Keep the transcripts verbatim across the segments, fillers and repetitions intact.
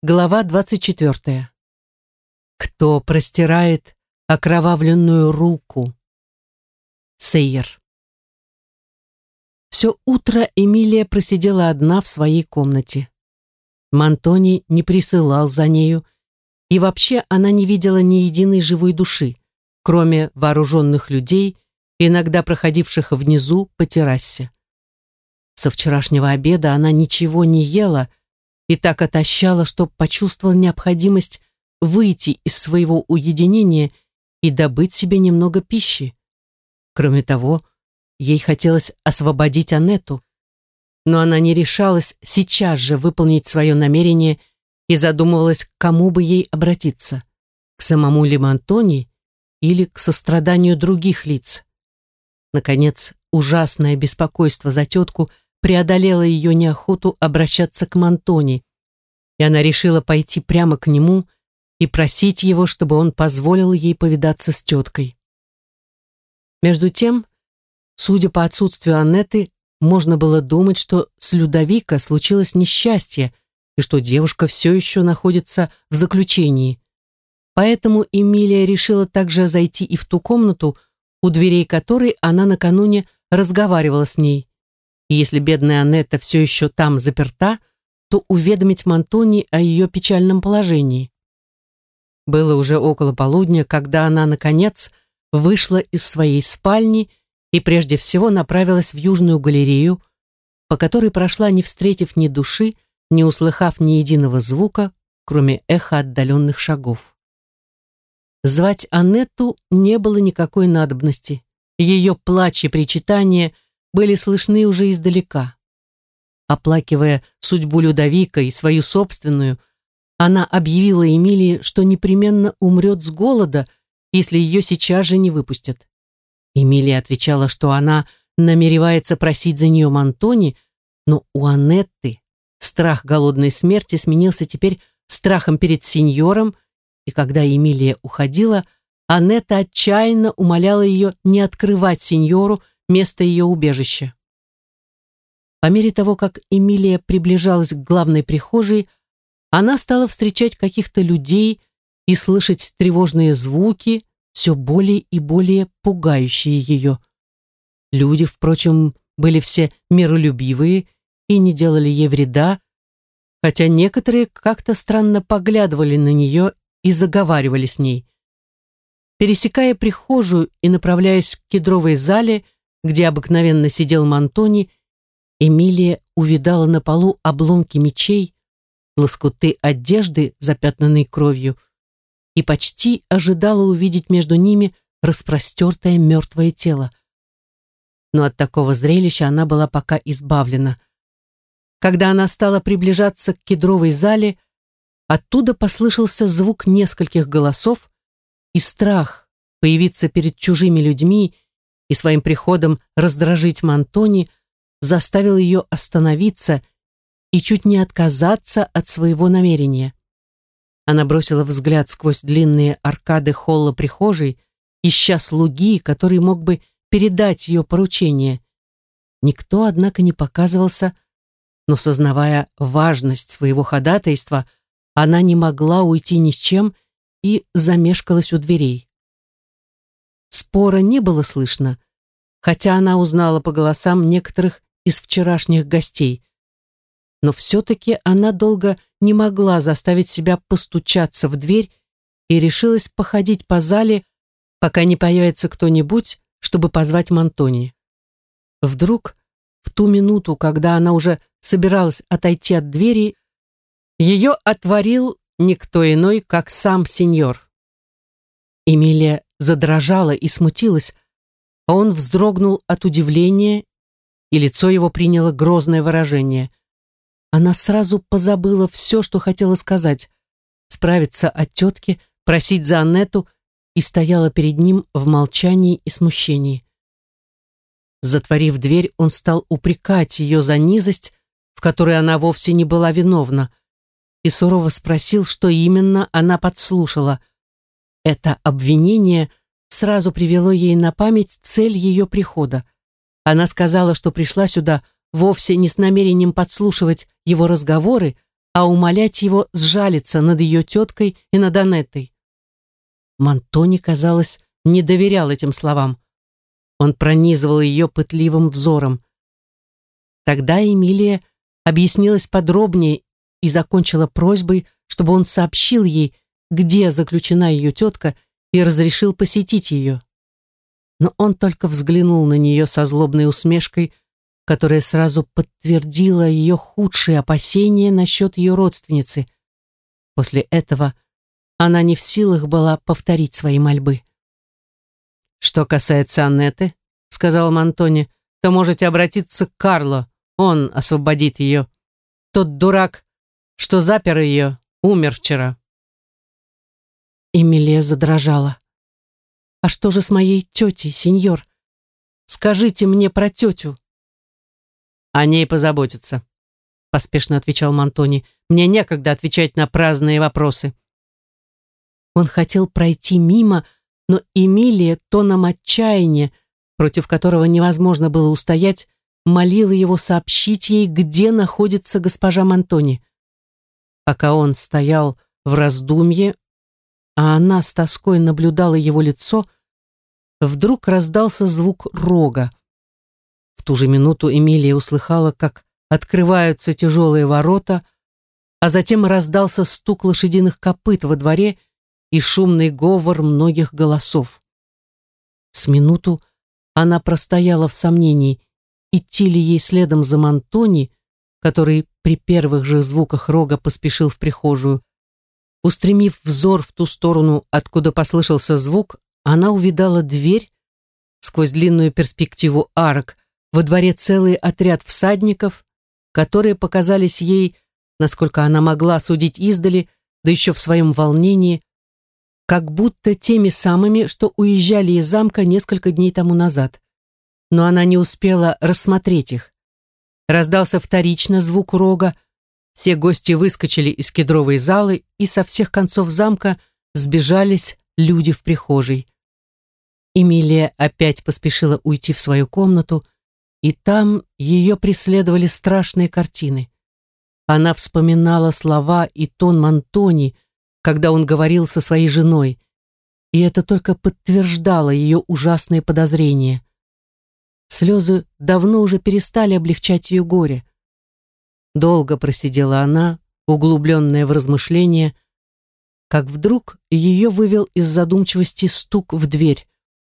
Глава двадцать четвертая. Кто простирает окровавленную руку? Сейер. Все утро Эмилия просидела одна в своей комнате. Монтони не присылал за нею, и вообще она не видела ни единой живой души, кроме вооруженных людей, иногда проходивших внизу по террасе. Со вчерашнего обеда она ничего не ела и так отощала, что почувствовала необходимость выйти из своего уединения и добыть себе немного пищи. Кроме того, ей хотелось освободить Аннету, но она не решалась сейчас же выполнить свое намерение и задумывалась, к кому бы ей обратиться, к самому ли Монтони или к состраданию других лиц. Наконец, ужасное беспокойство за тетку преодолело ее неохоту обращаться к Монтони, и она решила пойти прямо к нему и просить его, чтобы он позволил ей повидаться с теткой. Между тем, судя по отсутствию Аннеты, можно было думать, что с Людовико случилось несчастье и что девушка все еще находится в заключении. Поэтому Эмилия решила также зайти и в ту комнату, у дверей которой она накануне разговаривала с ней. И если бедная Аннета все еще там заперта, то уведомить Монтони о ее печальном положении. Было уже около полудня, когда она, наконец, вышла из своей спальни и прежде всего направилась в Южную галерею, по которой прошла, не встретив ни души, не услыхав ни единого звука, кроме эха отдаленных шагов. Звать Аннету не было никакой надобности. Ее плач и причитания были слышны уже издалека. Оплакивая судьбу Людовико и свою собственную, она объявила Эмилии, что непременно умрет с голода, если ее сейчас же не выпустят. Эмилия отвечала, что она намеревается просить за нее Монтони, но у Аннетты страх голодной смерти сменился теперь страхом перед сеньором, и когда Эмилия уходила, Аннетта отчаянно умоляла ее не открывать сеньору место ее убежища. По мере того, как Эмилия приближалась к главной прихожей, она стала встречать каких-то людей и слышать тревожные звуки, все более и более пугающие ее. Люди, впрочем, были все миролюбивые и не делали ей вреда, хотя некоторые как-то странно поглядывали на нее и заговаривали с ней. Пересекая прихожую и направляясь к кедровой зале, где обыкновенно сидел Монтони, Эмилия увидала на полу обломки мечей, лоскуты одежды, запятнанной кровью, и почти ожидала увидеть между ними распростертое мертвое тело. Но от такого зрелища она была пока избавлена. Когда она стала приближаться к кедровой зале, оттуда послышался звук нескольких голосов, и страх появиться перед чужими людьми и своим приходом раздражить Монтони заставил ее остановиться и чуть не отказаться от своего намерения. Она бросила взгляд сквозь длинные аркады холла прихожей, ища слуги, который мог бы передать ее поручение. Никто, однако, не показывался, но, сознавая важность своего ходатайства, она не могла уйти ни с чем и замешкалась у дверей. Спора не было слышно, хотя она узнала по голосам некоторых из вчерашних гостей. Но все-таки она долго не могла заставить себя постучаться в дверь и решилась походить по зале, пока не появится кто-нибудь, чтобы позвать Монтони. Вдруг, в ту минуту, когда она уже собиралась отойти от двери, ее отворил никто иной, как сам сеньор. Эмилия задрожала и смутилась, а он вздрогнул от удивления, и лицо его приняло грозное выражение. Она сразу позабыла все, что хотела сказать, справиться от тетки, просить за Аннету, и стояла перед ним в молчании и смущении. Затворив дверь, он стал упрекать ее за низость, в которой она вовсе не была виновна, и сурово спросил, что именно она подслушала. Это обвинение сразу привело ей на память цель ее прихода. Она сказала, что пришла сюда вовсе не с намерением подслушивать его разговоры, а умолять его сжалиться над ее теткой и над Анеттой. Мантони, казалось, не доверял этим словам. Он пронизывал ее пытливым взором. Тогда Эмилия объяснилась подробнее и закончила просьбой, чтобы он сообщил ей, где заключена ее тетка, и разрешил посетить ее. Но он только взглянул на нее со злобной усмешкой, которая сразу подтвердила ее худшие опасения насчет ее родственницы. После этого она не в силах была повторить свои мольбы. «Что касается Аннеты, — сказал Мантони, — то можете обратиться к Карло, он освободит ее. Тот дурак, что запер ее, умер вчера». Эмилия задрожала. «А что же с моей тетей, сеньор? Скажите мне про тетю». «О ней позаботятся», — поспешно отвечал Мантони. «Мне некогда отвечать на праздные вопросы». Он хотел пройти мимо, но Эмилия тоном отчаяния, против которого невозможно было устоять, молила его сообщить ей, где находится госпожа Мантони. Пока он стоял в раздумье, а она с тоской наблюдала его лицо, вдруг раздался звук рога. В ту же минуту Эмилия услыхала, как открываются тяжелые ворота, а затем раздался стук лошадиных копыт во дворе и шумный говор многих голосов. С минуту она простояла в сомнении, идти ли ей следом за Мантони, который при первых же звуках рога поспешил в прихожую. Устремив взор в ту сторону, откуда послышался звук, она увидала дверь, сквозь длинную перспективу арок, во дворе целый отряд всадников, которые показались ей, насколько она могла судить издали, да еще в своем волнении, как будто теми самыми, что уезжали из замка несколько дней тому назад. Но она не успела рассмотреть их. Раздался вторично звук рога, все гости выскочили из кедровой залы, и со всех концов замка сбежались люди в прихожей. Эмилия опять поспешила уйти в свою комнату, и там ее преследовали страшные картины. Она вспоминала слова и тон Мантони, когда он говорил со своей женой, и это только подтверждало ее ужасные подозрения. Слезы давно уже перестали облегчать ее горе. Долго просидела она, углубленная в размышления, как вдруг ее вывел из задумчивости стук в дверь.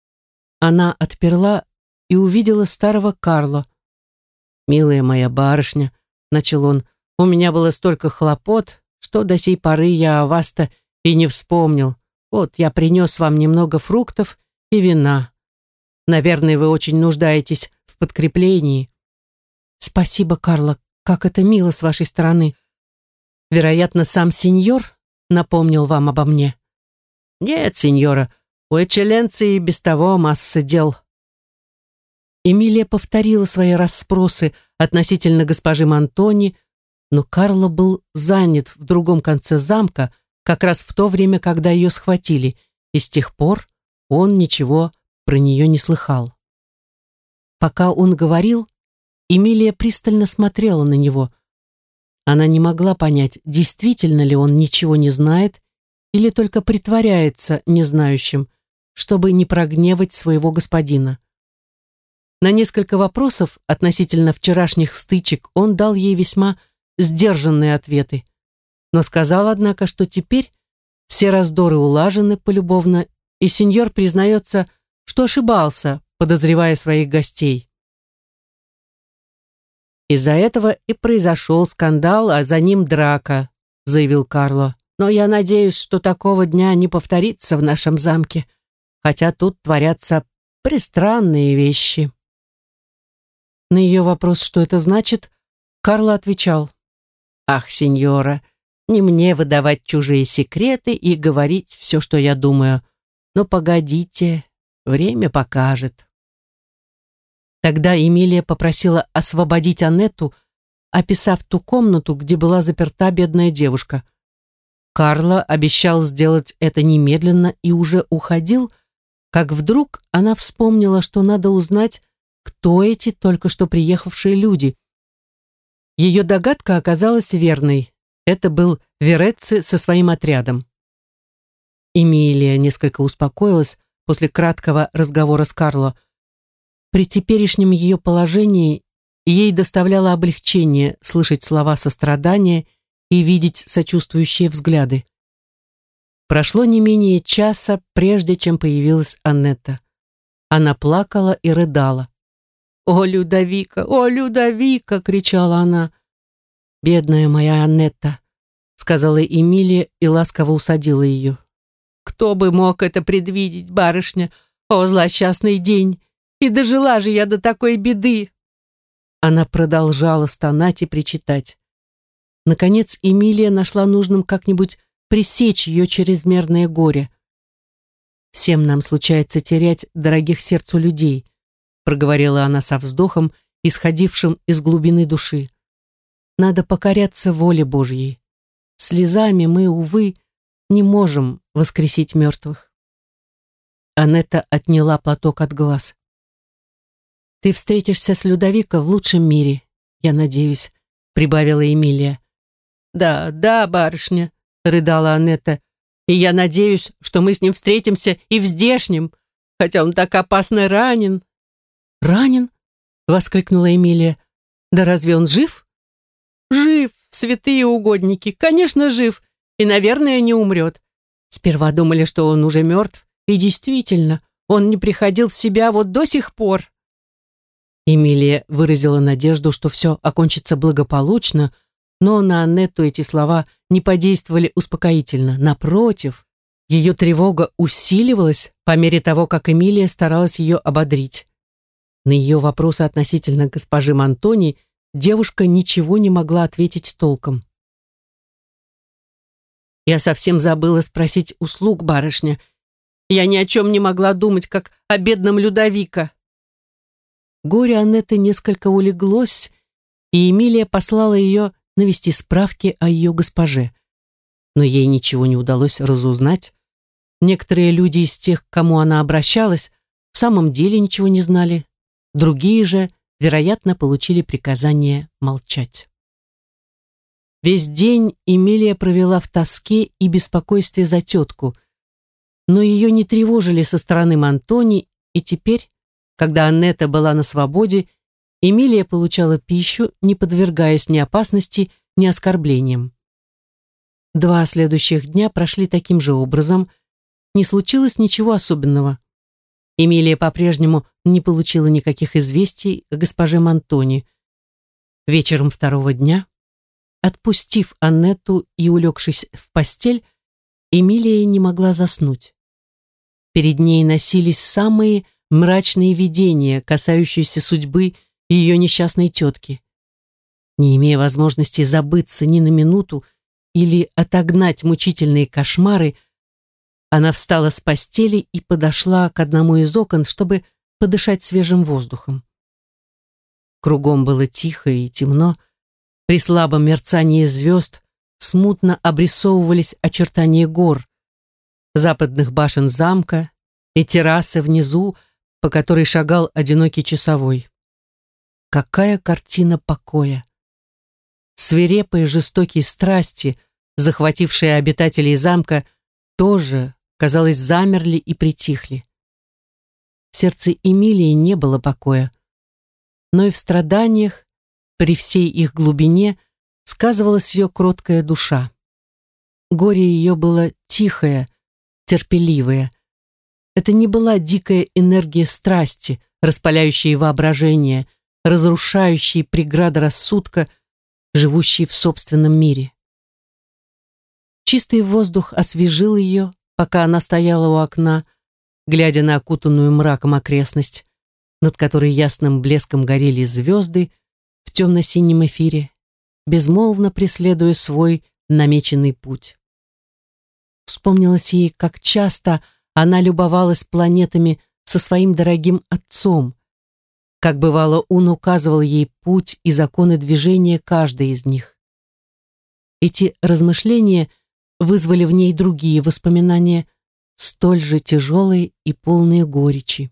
Она отперла и увидела старого Карло. «Милая моя барышня», — начал он, — «у меня было столько хлопот, что до сей поры я о вас-то и не вспомнил. Вот я принес вам немного фруктов и вина. Наверное, вы очень нуждаетесь в подкреплении». «Спасибо, Карло, как это мило с вашей стороны. Вероятно, сам сеньор напомнил вам обо мне». «Нет, сеньора, у Эчеленции и без того масса дел». Эмилия повторила свои расспросы относительно госпожи Мантони, но Карло был занят в другом конце замка, как раз в то время, когда ее схватили, и с тех пор он ничего про нее не слыхал. Пока он говорил, Эмилия пристально смотрела на него. Она не могла понять, действительно ли он ничего не знает или только притворяется незнающим, чтобы не прогневать своего господина. На несколько вопросов относительно вчерашних стычек он дал ей весьма сдержанные ответы, но сказал, однако, что теперь все раздоры улажены полюбовно, и сеньор признается, что ошибался, подозревая своих гостей. «Из-за этого и произошел скандал, а за ним драка», — заявил Карло. «Но я надеюсь, что такого дня не повторится в нашем замке, хотя тут творятся пристранные вещи». На ее вопрос, что это значит, Карло отвечал: «Ах, сеньора, не мне выдавать чужие секреты и говорить все, что я думаю. Но погодите, время покажет». Тогда Эмилия попросила освободить Аннету, описав ту комнату, где была заперта бедная девушка. Карло обещал сделать это немедленно и уже уходил, как вдруг она вспомнила, что надо узнать, кто эти только что приехавшие люди. Ее догадка оказалась верной. Это был Верецци со своим отрядом. Эмилия несколько успокоилась после краткого разговора с Карло. При теперешнем ее положении ей доставляло облегчение слышать слова сострадания и видеть сочувствующие взгляды. Прошло не менее часа, прежде чем появилась Аннетта. Она плакала и рыдала. «О, Людовика! О, Людовика!» — кричала она. «Бедная моя Аннетта!» — сказала Эмилия и ласково усадила ее. «Кто бы мог это предвидеть, барышня? О, злосчастный день! И дожила же я до такой беды!» Она продолжала стонать и причитать. Наконец Эмилия нашла нужным как-нибудь пресечь ее чрезмерное горе. «Всем нам случается терять дорогих сердцу людей», проговорила она со вздохом, исходившим из глубины души. «Надо покоряться воле Божьей. Слезами мы, увы, не можем воскресить мертвых». Аннетта отняла платок от глаз. «Ты встретишься с Людовико в лучшем мире, я надеюсь», прибавила Эмилия. «Да, да, барышня», рыдала Аннетта, «и я надеюсь, что мы с ним встретимся и в здешнем, хотя он так опасно ранен». «Ранен?» — воскликнула Эмилия. «Да разве он жив?» «Жив, святые угодники, конечно, жив, и, наверное, не умрет. Сперва думали, что он уже мертв, и действительно, он не приходил в себя вот до сих пор». Эмилия выразила надежду, что все окончится благополучно, но на Аннетту эти слова не подействовали успокоительно. Напротив, ее тревога усиливалась по мере того, как Эмилия старалась ее ободрить. На ее вопросы относительно госпожи Мантони девушка ничего не могла ответить толком. «Я совсем забыла спросить услуг, барышня. Я ни о чем не могла думать, как о бедном Людовико». Горе Аннетты несколько улеглось, и Эмилия послала ее навести справки о ее госпоже. Но ей ничего не удалось разузнать. Некоторые люди из тех, к кому она обращалась, в самом деле ничего не знали. Другие же, вероятно, получили приказание молчать. Весь день Эмилия провела в тоске и беспокойстве за тетку, но ее не тревожили со стороны Мантони, и теперь, когда Аннетта была на свободе, Эмилия получала пищу, не подвергаясь ни опасности, ни оскорблениям. Два следующих дня прошли таким же образом. Не случилось ничего особенного. Эмилия по-прежнему не получила никаких известий о госпоже Мантони. Вечером второго дня, отпустив Аннетту и улегшись в постель, Эмилия не могла заснуть. Перед ней носились самые мрачные видения, касающиеся судьбы ее несчастной тетки. Не имея возможности забыться ни на минуту или отогнать мучительные кошмары, она встала с постели и подошла к одному из окон, чтобы подышать свежим воздухом. Кругом было тихо и темно. При слабом мерцании звезд смутно обрисовывались очертания гор, западных башен замка и террасы внизу, по которой шагал одинокий часовой. Какая картина покоя! Свирепые жестокие страсти, захватившие обитателей замка, тоже, казалось, замерли и притихли. В сердце Эмилии не было покоя, но и в страданиях, при всей их глубине, сказывалась ее кроткая душа. Горе ее было тихое, терпеливое. Это не была дикая энергия страсти, распаляющая воображение, разрушающая преграды рассудка, живущей в собственном мире. Чистый воздух освежил ее, пока она стояла у окна, глядя на окутанную мраком окрестность, над которой ясным блеском горели звезды в темно-синем эфире, безмолвно преследуя свой намеченный путь. Вспомнилось ей, как часто она любовалась планетами со своим дорогим отцом, как бывало он указывал ей путь и законы движения каждой из них. Эти размышления вызвали в ней другие воспоминания, столь же тяжелые и полные горечи.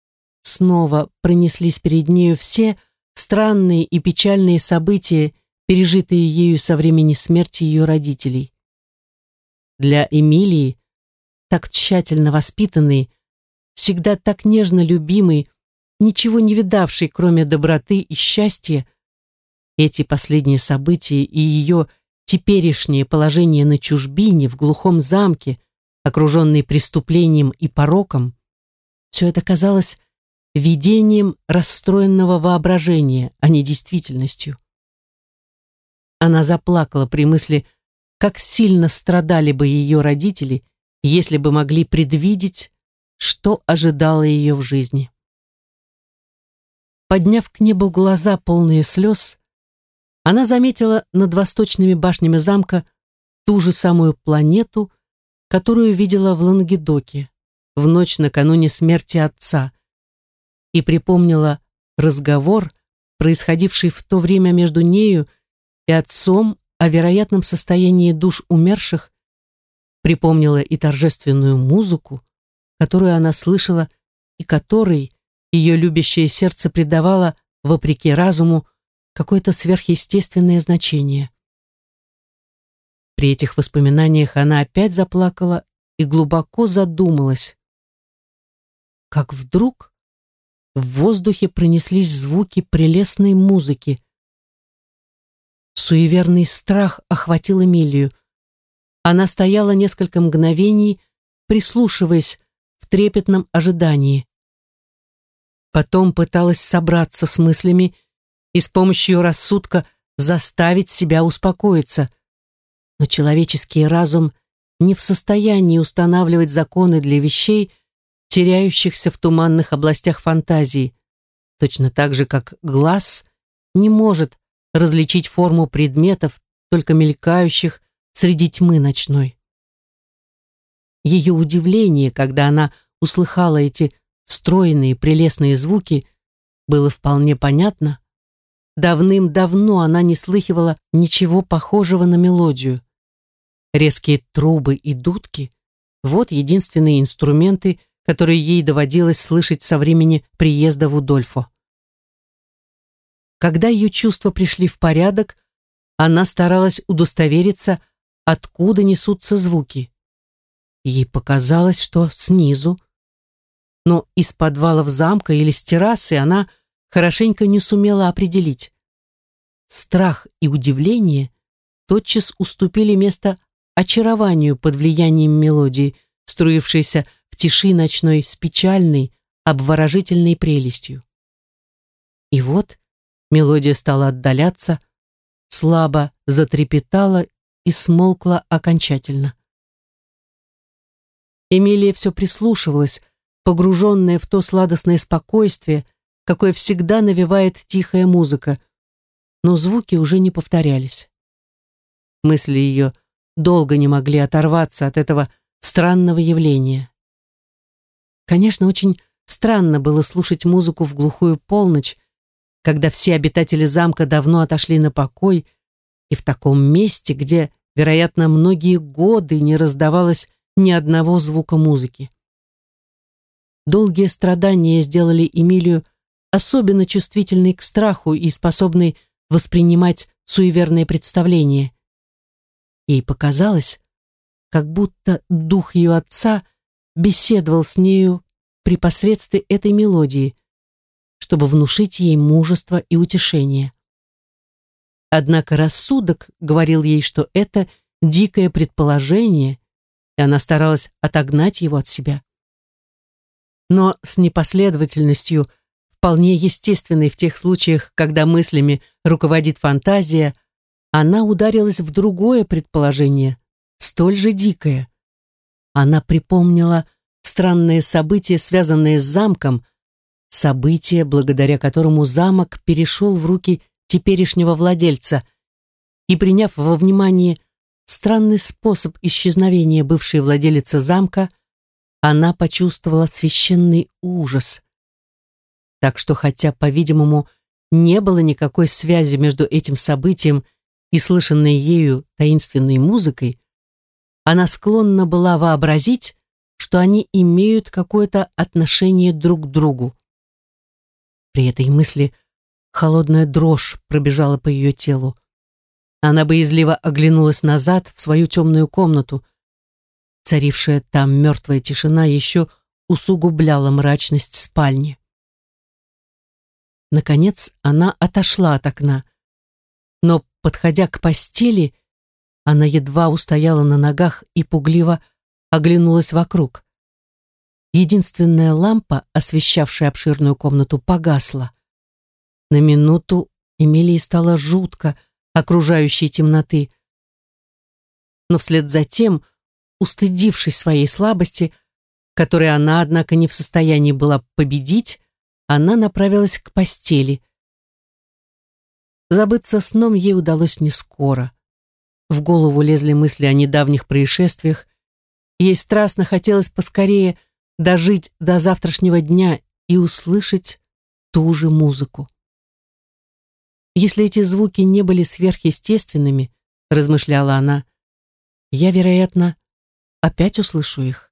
Снова пронеслись перед нею все странные и печальные события, пережитые ею со времени смерти ее родителей. Для Эмилии, так тщательно воспитанной, всегда так нежно любимой, ничего не видавшей, кроме доброты и счастья, эти последние события и ее теперешнее положение на чужбине, в глухом замке, окруженный преступлением и пороком, все это казалось видением расстроенного воображения, а не действительностью. Она заплакала при мысли, как сильно страдали бы ее родители, если бы могли предвидеть, что ожидало ее в жизни. Подняв к небу глаза, полные слез, она заметила над восточными башнями замка ту же самую планету, которую видела в Лангедоке в ночь накануне смерти отца, и припомнила разговор, происходивший в то время между нею и отцом о вероятном состоянии душ умерших, припомнила и торжественную музыку, которую она слышала и которой ее любящее сердце придавало, вопреки разуму, какое-то сверхъестественное значение. При этих воспоминаниях она опять заплакала и глубоко задумалась. Как вдруг в воздухе пронеслись звуки прелестной музыки. Суеверный страх охватил Эмилию. Она стояла несколько мгновений, прислушиваясь в трепетном ожидании. Потом пыталась собраться с мыслями и с помощью рассудка заставить себя успокоиться. Но человеческий разум не в состоянии устанавливать законы для вещей, теряющихся в туманных областях фантазии, точно так же, как глаз не может различить форму предметов, только мелькающих среди тьмы ночной. Ее удивление, когда она услыхала эти стройные прелестные звуки, было вполне понятно. Давным-давно она не слыхивала ничего похожего на мелодию. Резкие трубы и дудки — вот единственные инструменты, которые ей доводилось слышать со времени приезда в Удольфо. Когда ее чувства пришли в порядок, она старалась удостовериться, откуда несутся звуки. Ей показалось, что снизу, но из подвалов замка или с террасы она хорошенько не сумела определить. Страх и удивление тотчас уступили место очарованию под влиянием мелодии, струившейся в тиши ночной с печальной, обворожительной прелестью. И вот мелодия стала отдаляться, слабо затрепетала и смолкла окончательно. Эмилия все прислушивалась, погруженная в то сладостное спокойствие, какое всегда навевает тихая музыка, но звуки уже не повторялись. Мысли ее долго не могли оторваться от этого странного явления. Конечно, очень странно было слушать музыку в глухую полночь, когда все обитатели замка давно отошли на покой, и в таком месте, где, вероятно, многие годы не раздавалось ни одного звука музыки. Долгие страдания сделали Эмилию особенно чувствительной к страху и способной воспринимать суеверные представления. Ей показалось, как будто дух ее отца беседовал с нею при посредстве этой мелодии, чтобы внушить ей мужество и утешение. Однако рассудок говорил ей, что это дикое предположение, и она старалась отогнать его от себя. Но с непоследовательностью, вполне естественной в тех случаях, когда мыслями руководит фантазия, она ударилась в другое предположение, столь же дикое. Она припомнила странные события, связанные с замком, события, благодаря которому замок перешел в руки теперешнего владельца, и, приняв во внимание странный способ исчезновения бывшей владелицы замка, она почувствовала священный ужас. Так что, хотя, по-видимому, не было никакой связи между этим событием и слышанной ею таинственной музыкой, она склонна была вообразить, что они имеют какое-то отношение друг к другу. При этой мысли холодная дрожь пробежала по ее телу. она боязливо оглянулась назад в свою темную комнату. Царившая там мертвая тишина еще усугубляла мрачность спальни. Наконец она отошла от окна, но, подходя к постели, она едва устояла на ногах и пугливо оглянулась вокруг. Единственная лампа, освещавшая обширную комнату, погасла. На минуту Эмилии стало жутко окружающей темноты. Но вслед за тем, устыдившись своей слабости, которой она, однако, не в состоянии была победить, она направилась к постели. Забыться сном ей удалось не скоро. В голову лезли мысли о недавних происшествиях. Ей страстно хотелось поскорее дожить до завтрашнего дня и услышать ту же музыку. Если эти звуки не были сверхъестественными, размышляла она, я, вероятно, опять услышу их.